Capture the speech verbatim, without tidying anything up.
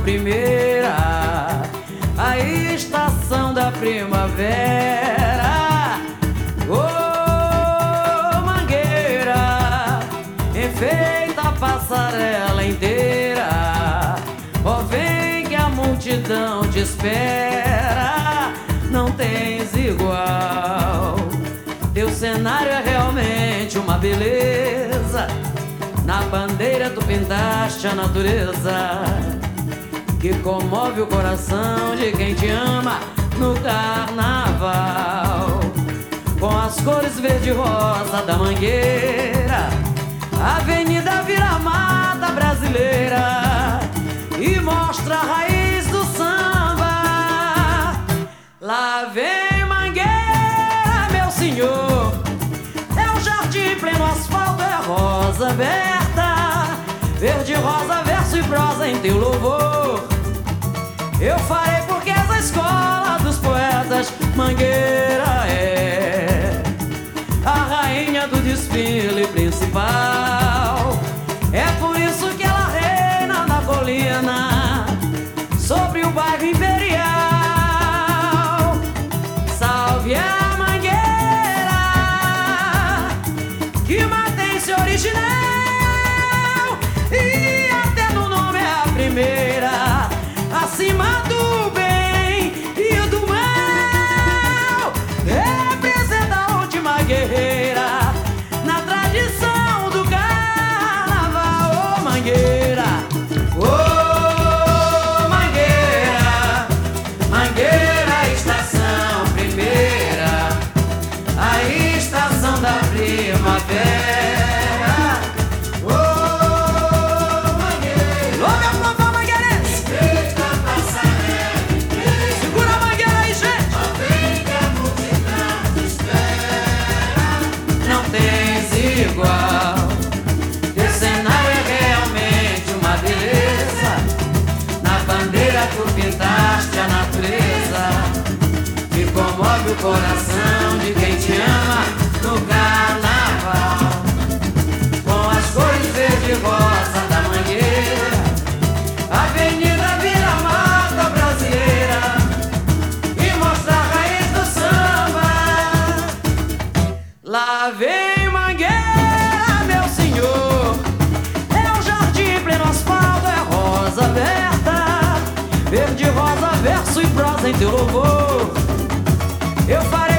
primeira, a estação da primavera. Oh, mangueira, enfeita a passarela inteira. Oh, vem que a multidão te espera, não tens igual. Teu cenário é realmente uma beleza, na bandeira tu pintaste a natureza, que comove o coração de quem te ama no carnaval. Com as cores verde e rosa da mangueira, Avenida vira mata brasileira e mostra a raiz do samba. Lá vem mangueira, meu senhor, é o jardim pleno asfalto, é rosa aberta, verde, rosa, verso e prosa em teu louvor. Eu farei porque és a escola dos poetas. Mangueira é a rainha do desfile principal. É por isso que ela reina na colina, sobre o bairro imperial. Salve a mangueira, que mantém-se original, e até no nome é a primeira, acima do bem e do mal. Representa a última guerreira na tradição do carnaval. Oh, mangueira, oh, mangueira, mangueira, estação primeira, a estação da primavera. Igual. Teu cenário é realmente uma beleza, na bandeira tu pintaste a natureza, que comove o coração de quem te ama no carnaval. Com as cores verde e rosa da mangueira, Avenida vira mata brasileira e mostra a raiz do samba. Lá vem mangueira, meu senhor, é o jardim pleno asfalto, é rosa aberta, verde, rosa, verso e prosa em teu louvor. Eu farei